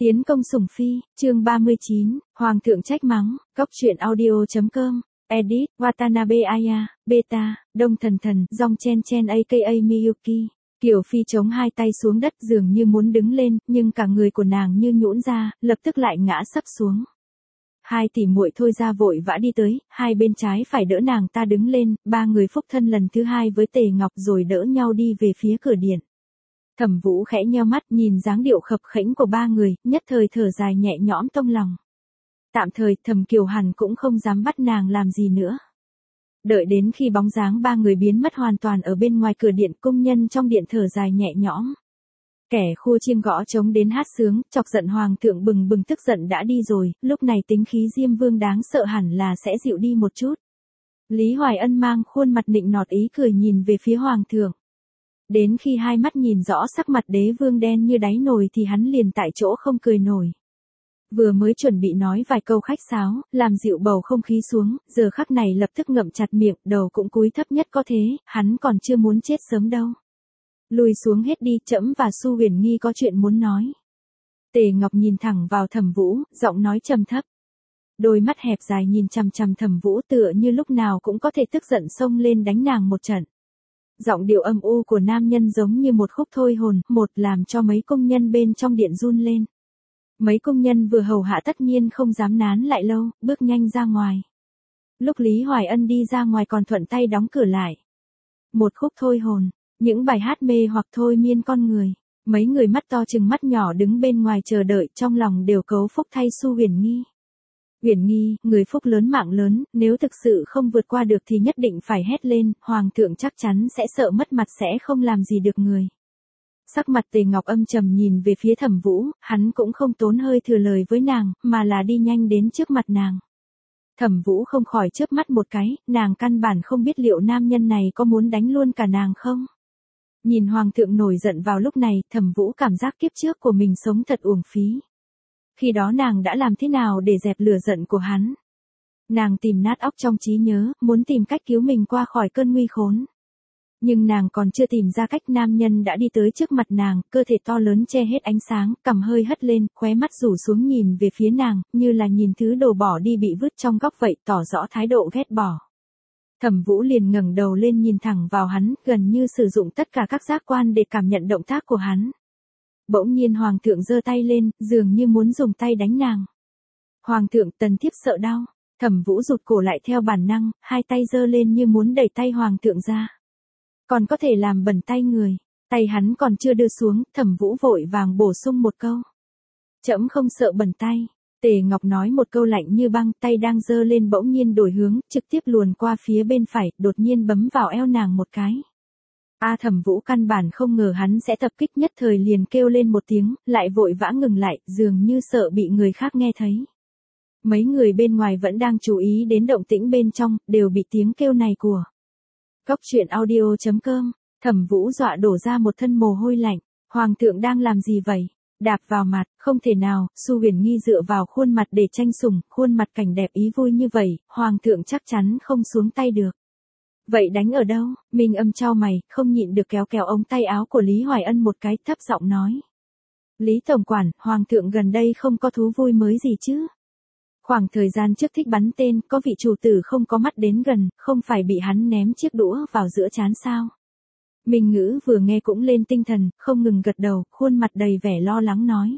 Tiến công sủng phi, chương 39, Hoàng thượng trách mắng, Cóc truyện audio.com, edit, Watanabe Aya, beta, Đông Thần Thần, Dong Chen Chen aka Miyuki. Kiều Phi chống hai tay xuống đất dường như muốn đứng lên, nhưng cả người của nàng như nhũn ra, lập tức lại ngã sấp xuống. Hai tỷ muội thôi ra vội vã đi tới, hai bên trái phải đỡ nàng ta đứng lên, ba người phúc thân lần thứ hai với Tề Ngọc rồi đỡ nhau đi về phía cửa điện. Thẩm Vũ khẽ nheo mắt nhìn dáng điệu khập khẽnh của ba người, nhất thời thở dài nhẹ nhõm trong lòng. Tạm thời Thẩm Kiều Hàn cũng không dám bắt nàng làm gì nữa. Đợi đến khi bóng dáng ba người biến mất hoàn toàn ở bên ngoài cửa điện, cung nhân trong điện thở dài nhẹ nhõm. Kẻ khua chiêng gõ trống đến hát sướng, chọc giận hoàng thượng bừng bừng tức giận đã đi rồi, lúc này tính khí Diêm Vương đáng sợ hẳn là sẽ dịu đi một chút. Lý Hoài Ân mang khuôn mặt nịnh nọt ý cười nhìn về phía hoàng thượng. Đến khi hai mắt nhìn rõ sắc mặt đế vương đen như đáy nồi thì hắn liền tại chỗ không cười nổi. Vừa mới chuẩn bị nói vài câu khách sáo, làm dịu bầu không khí xuống, giờ khắc này lập tức ngậm chặt miệng, đầu cũng cúi thấp nhất có thế, hắn còn chưa muốn chết sớm đâu. Lùi xuống hết đi, trẫm và Su Huyền Nghi có chuyện muốn nói. Tề Ngọc nhìn thẳng vào Thẩm Vũ, giọng nói trầm thấp. Đôi mắt hẹp dài nhìn chằm chằm Thẩm Vũ tựa như lúc nào cũng có thể tức giận xông lên đánh nàng một trận. Giọng điệu âm u của nam nhân giống như một khúc thôi hồn, một làm cho mấy công nhân bên trong điện run lên. Mấy công nhân vừa hầu hạ tất nhiên không dám nán lại lâu, bước nhanh ra ngoài. Lúc Lý Hoài Ân đi ra ngoài còn thuận tay đóng cửa lại. Một khúc thôi hồn, những bài hát mê hoặc thôi miên con người. Mấy người mắt to chừng mắt nhỏ đứng bên ngoài chờ đợi, trong lòng đều cấu phúc thay Su Huyền Nghi. Huyền Nghi, người phúc lớn mạng lớn, nếu thực sự không vượt qua được thì nhất định phải hét lên, hoàng thượng chắc chắn sẽ sợ mất mặt sẽ không làm gì được người. Sắc mặt Tề Ngọc âm trầm nhìn về phía Thẩm Vũ, hắn cũng không tốn hơi thừa lời với nàng, mà là đi nhanh đến trước mặt nàng. Thẩm Vũ không khỏi chớp mắt một cái, nàng căn bản không biết liệu nam nhân này có muốn đánh luôn cả nàng không. Nhìn hoàng thượng nổi giận vào lúc này, Thẩm Vũ cảm giác kiếp trước của mình sống thật uổng phí. Khi đó nàng đã làm thế nào để dẹp lửa giận của hắn? Nàng tìm nát óc trong trí nhớ, muốn tìm cách cứu mình qua khỏi cơn nguy khốn. Nhưng nàng còn chưa tìm ra cách, nam nhân đã đi tới trước mặt nàng, cơ thể to lớn che hết ánh sáng, cằm hơi hất lên, khóe mắt rủ xuống nhìn về phía nàng, như là nhìn thứ đồ bỏ đi bị vứt trong góc vậy, tỏ rõ thái độ ghét bỏ. Thẩm Vũ liền ngẩng đầu lên nhìn thẳng vào hắn, gần như sử dụng tất cả các giác quan để cảm nhận động tác của hắn. Bỗng nhiên hoàng thượng giơ tay lên, dường như muốn dùng tay đánh nàng. Hoàng thượng, tần thiếp sợ đau. Thẩm Vũ rụt cổ lại theo bản năng, hai tay giơ lên như muốn đẩy tay hoàng thượng ra. Còn có thể làm bẩn tay người. Tay hắn còn chưa đưa xuống, Thẩm Vũ vội vàng bổ sung một câu. Trẫm không sợ bẩn tay. Tề Ngọc nói một câu lạnh như băng, tay đang giơ lên bỗng nhiên đổi hướng, trực tiếp luồn qua phía bên phải, đột nhiên bấm vào eo nàng một cái. Thẩm Vũ căn bản không ngờ hắn sẽ tập kích, nhất thời liền kêu lên một tiếng, lại vội vã ngừng lại, dường như sợ bị người khác nghe thấy. Mấy người bên ngoài vẫn đang chú ý đến động tĩnh bên trong, đều bị tiếng kêu này của Cóc truyện audio.com. Thẩm Vũ dọa đổ ra một thân mồ hôi lạnh. Hoàng thượng đang làm gì vậy? Đạp vào mặt, không thể nào. Su Huyền Nghi dựa vào khuôn mặt để tranh sủng, khuôn mặt cảnh đẹp ý vui như vậy, hoàng thượng chắc chắn không xuống tay được. Vậy đánh ở đâu? Minh Âm chau mày, không nhịn được kéo kéo ống tay áo của Lý Hoài Ân một cái, thấp giọng nói. Lý tổng quản, hoàng thượng gần đây không có thú vui mới gì chứ? Khoảng thời gian trước thích bắn tên, có vị chủ tử không có mắt đến gần, không phải bị hắn ném chiếc đũa vào giữa trán sao? Minh Ngữ vừa nghe cũng lên tinh thần, không ngừng gật đầu, khuôn mặt đầy vẻ lo lắng nói.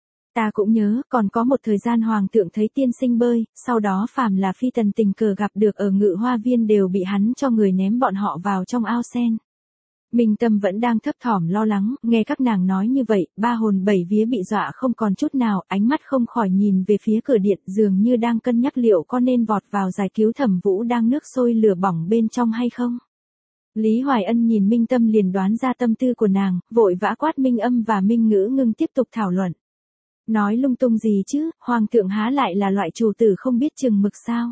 Ta cũng nhớ, còn có một thời gian hoàng thượng thấy tiên sinh bơi, sau đó phàm là phi tần tình cờ gặp được ở Ngự Hoa Viên đều bị hắn cho người ném bọn họ vào trong ao sen. Minh Tâm vẫn đang thấp thỏm lo lắng, nghe các nàng nói như vậy, ba hồn bảy vía bị dọa không còn chút nào, ánh mắt không khỏi nhìn về phía cửa điện, dường như đang cân nhắc liệu có nên vọt vào giải cứu Thẩm Vũ đang nước sôi lửa bỏng bên trong hay không. Lý Hoài Ân nhìn Minh Tâm liền đoán ra tâm tư của nàng, vội vã quát Minh Âm và Minh Ngữ ngưng tiếp tục thảo luận. Nói lung tung gì chứ, hoàng thượng há lại là loại chủ tử không biết chừng mực sao?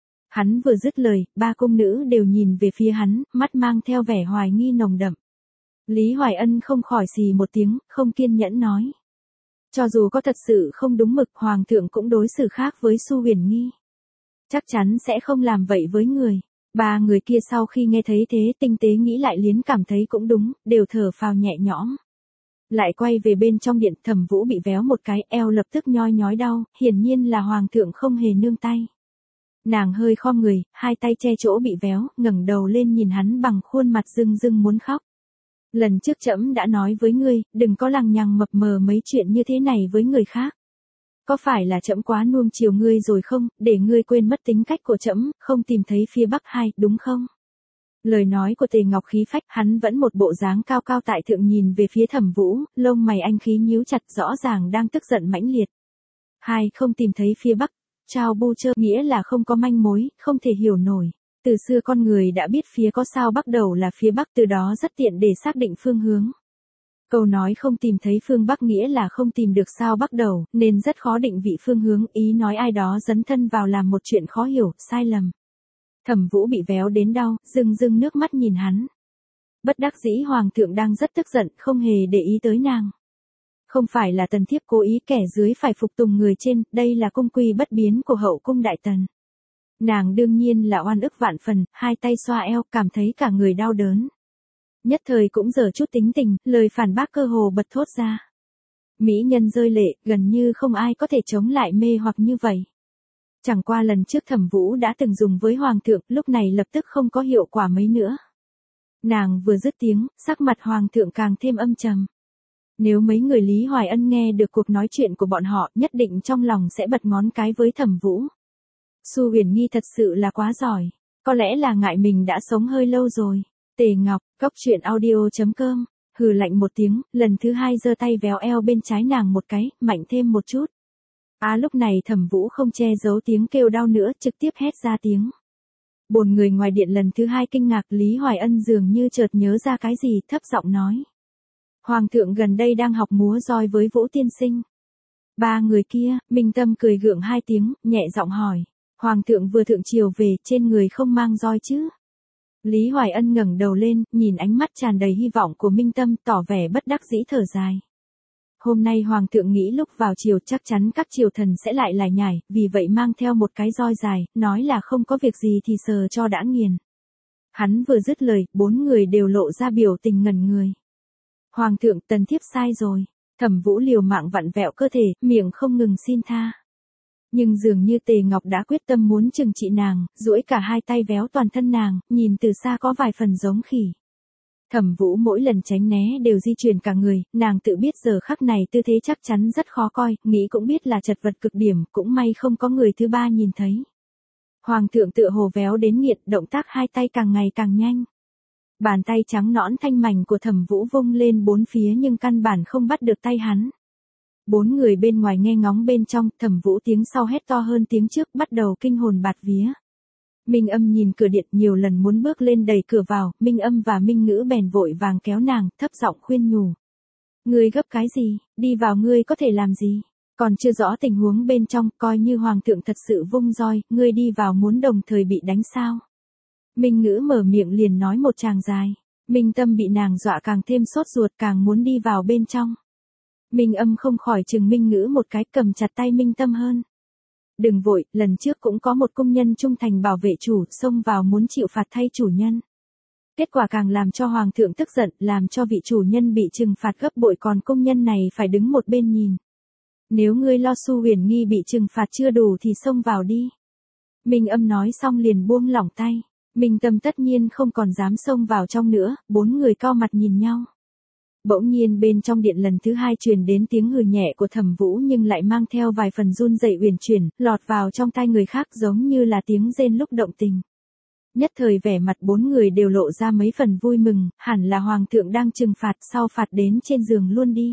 Hắn vừa dứt lời, ba cung nữ đều nhìn về phía hắn, mắt mang theo vẻ hoài nghi nồng đậm. Lý Hoài Ân không khỏi xì một tiếng, không kiên nhẫn nói. Cho dù có thật sự không đúng mực, hoàng thượng cũng đối xử khác với Su Huyền Nghi. Chắc chắn sẽ không làm vậy với người. Ba người kia sau khi nghe thấy thế tinh tế nghĩ lại liến cảm thấy cũng đúng, đều thở phào nhẹ nhõm. Lại quay về bên trong điện, Thẩm Vũ bị véo một cái, eo lập tức nhoi nhói đau, hiển nhiên là hoàng thượng không hề nương tay. Nàng hơi khom người, hai tay che chỗ bị véo, ngẩng đầu lên nhìn hắn bằng khuôn mặt rưng rưng muốn khóc. Lần trước trẫm đã nói với ngươi, đừng có lằng nhằng mập mờ mấy chuyện như thế này với người khác. Có phải là trẫm quá nuông chiều ngươi rồi không, để ngươi quên mất tính cách của trẫm, không tìm thấy phía Bắc hay, đúng không? Lời nói của Tề Ngọc khí phách, hắn vẫn một bộ dáng cao cao tại thượng nhìn về phía Thẩm Vũ, lông mày anh khí nhíu chặt, rõ ràng đang tức giận mãnh liệt. Hai, không tìm thấy phía Bắc, Trao bu chơ, nghĩa là không có manh mối, không thể hiểu nổi. Từ xưa con người đã biết phía có sao Bắc đầu là phía Bắc, từ đó rất tiện để xác định phương hướng. Câu nói không tìm thấy phương Bắc nghĩa là không tìm được sao Bắc đầu, nên rất khó định vị phương hướng, ý nói ai đó dấn thân vào làm một chuyện khó hiểu, sai lầm. Thẩm Vũ bị véo đến đau, rưng rưng nước mắt nhìn hắn. Bất đắc dĩ hoàng thượng đang rất tức giận, không hề để ý tới nàng. Không phải là tần thiếp cố ý kẻ dưới phải phục tùng người trên, đây là cung quy bất biến của hậu cung đại tần. Nàng đương nhiên là oan ức vạn phần, hai tay xoa eo, cảm thấy cả người đau đớn. Nhất thời cũng giờ chút tính tình, lời phản bác cơ hồ bật thốt ra. Mỹ nhân rơi lệ, gần như không ai có thể chống lại mê hoặc như vậy. Chẳng qua lần trước Thẩm Vũ đã từng dùng với hoàng thượng, lúc này lập tức không có hiệu quả mấy nữa. Nàng vừa dứt tiếng, sắc mặt hoàng thượng càng thêm âm trầm. Nếu mấy người Lý Hoài Ân nghe được cuộc nói chuyện của bọn họ, nhất định trong lòng sẽ bật ngón cái với Thẩm Vũ. Xu Huyền Nghi thật sự là quá giỏi, có lẽ là ngại mình đã sống hơi lâu rồi. Tề Ngọc, Cốc.audio.com, hừ lạnh một tiếng, lần thứ hai giơ tay véo eo bên trái nàng một cái, mạnh thêm một chút. Lúc này Thẩm Vũ không che giấu tiếng kêu đau nữa, trực tiếp hét ra tiếng. Bồn người ngoài điện lần thứ hai kinh ngạc, Lý Hoài Ân dường như chợt nhớ ra cái gì, thấp giọng nói. Hoàng thượng gần đây đang học múa roi với Vũ tiên sinh. Ba người kia, Minh Tâm cười gượng hai tiếng, nhẹ giọng hỏi. Hoàng thượng vừa thượng triều về, trên người không mang roi chứ? Lý Hoài Ân ngẩng đầu lên, nhìn ánh mắt tràn đầy hy vọng của Minh Tâm, tỏ vẻ bất đắc dĩ thở dài. Hôm nay Hoàng thượng nghĩ lúc vào triều chắc chắn các triều thần sẽ lại lải nhải, vì vậy mang theo một cái roi dài, nói là không có việc gì thì sờ cho đã nghiền. Hắn vừa dứt lời, bốn người đều lộ ra biểu tình ngẩn người. Hoàng thượng, tần thiếp sai rồi. Thẩm Vũ liều mạng vặn vẹo cơ thể, miệng không ngừng xin tha. Nhưng dường như Tề Ngọc đã quyết tâm muốn trừng trị nàng, duỗi cả hai tay véo toàn thân nàng, nhìn từ xa có vài phần giống khỉ. Thẩm Vũ mỗi lần tránh né đều di chuyển cả người, nàng tự biết giờ khắc này tư thế chắc chắn rất khó coi, nghĩ cũng biết là chật vật cực điểm, cũng may không có người thứ ba nhìn thấy. Hoàng thượng tựa hồ véo đến nghiện, động tác hai tay càng ngày càng nhanh. Bàn tay trắng nõn thanh mảnh của Thẩm Vũ vung lên bốn phía nhưng căn bản không bắt được tay hắn. Bốn người bên ngoài nghe ngóng bên trong, Thẩm Vũ tiếng sau hét to hơn tiếng trước, bắt đầu kinh hồn bạt vía. Minh Âm nhìn cửa điện nhiều lần muốn bước lên đẩy cửa vào, Minh Âm và Minh Ngữ bèn vội vàng kéo nàng, thấp giọng khuyên nhủ. Ngươi gấp cái gì, đi vào ngươi có thể làm gì, còn chưa rõ tình huống bên trong, coi như hoàng thượng thật sự vung roi, ngươi đi vào muốn đồng thời bị đánh sao. Minh Ngữ mở miệng liền nói một tràng dài, Minh Tâm bị nàng dọa càng thêm sốt ruột, càng muốn đi vào bên trong. Minh Âm không khỏi chừng Minh Ngữ một cái, cầm chặt tay Minh Tâm hơn. Đừng vội, lần trước cũng có một công nhân trung thành bảo vệ chủ, xông vào muốn chịu phạt thay chủ nhân. Kết quả càng làm cho hoàng thượng tức giận, làm cho vị chủ nhân bị trừng phạt gấp bội, còn công nhân này phải đứng một bên nhìn. Nếu ngươi lo Xu Huyền Nghi bị trừng phạt chưa đủ thì xông vào đi. Minh Âm nói xong liền buông lỏng tay. Minh Tâm tất nhiên không còn dám xông vào trong nữa, bốn người cau mặt nhìn nhau. Bỗng nhiên bên trong điện lần thứ hai truyền đến tiếng hừ nhẹ của Thẩm Vũ nhưng lại mang theo vài phần run rẩy uyển chuyển, lọt vào trong tai người khác giống như là tiếng rên lúc động tình. Nhất thời vẻ mặt bốn người đều lộ ra mấy phần vui mừng, hẳn là hoàng thượng đang trừng phạt, sau phạt đến trên giường luôn đi.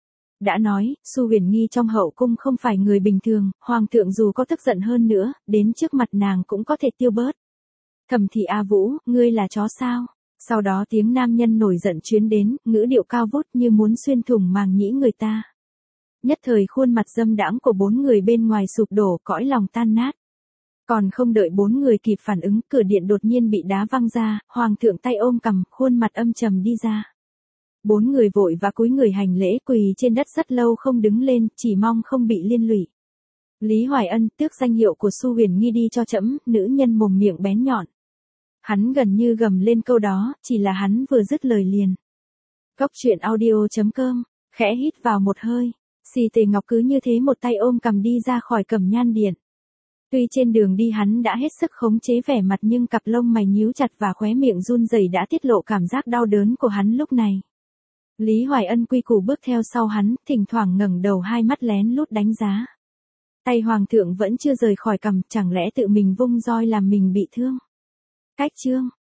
Đã nói, Xu Huyền Nghi trong hậu cung không phải người bình thường, hoàng thượng dù có tức giận hơn nữa, đến trước mặt nàng cũng có thể tiêu bớt. Thẩm thị A Vũ, ngươi là chó sao? Sau đó tiếng nam nhân nổi giận chuyến đến, ngữ điệu cao vút như muốn xuyên thủng màng nhĩ người ta. Nhất thời khuôn mặt dâm đãng của bốn người bên ngoài sụp đổ, cõi lòng tan nát. Còn không đợi bốn người kịp phản ứng, cửa điện đột nhiên bị đá văng ra, hoàng thượng tay ôm cằm, khuôn mặt âm trầm đi ra. Bốn người vội và cúi người hành lễ, quỳ trên đất rất lâu không đứng lên, chỉ mong không bị liên lụy. Lý Hoài Ân, tước danh hiệu của Xu Huyền Nghi đi cho trẫm, nữ nhân mồm miệng bén nhọn. Hắn gần như gầm lên câu đó, chỉ là hắn vừa dứt lời liền. Cốc.audio.com Khẽ hít vào một hơi, Xì Tề Ngọc cứ như thế một tay ôm cằm đi ra khỏi Cẩm Nhan Điện. Tuy trên đường đi hắn đã hết sức khống chế vẻ mặt nhưng cặp lông mày nhíu chặt và khóe miệng run rẩy đã tiết lộ cảm giác đau đớn của hắn lúc này. Lý Hoài Ân quy củ bước theo sau hắn, thỉnh thoảng ngẩng đầu hai mắt lén lút đánh giá. Tay hoàng thượng vẫn chưa rời khỏi cằm, chẳng lẽ tự mình vung roi làm mình bị thương. Cách chương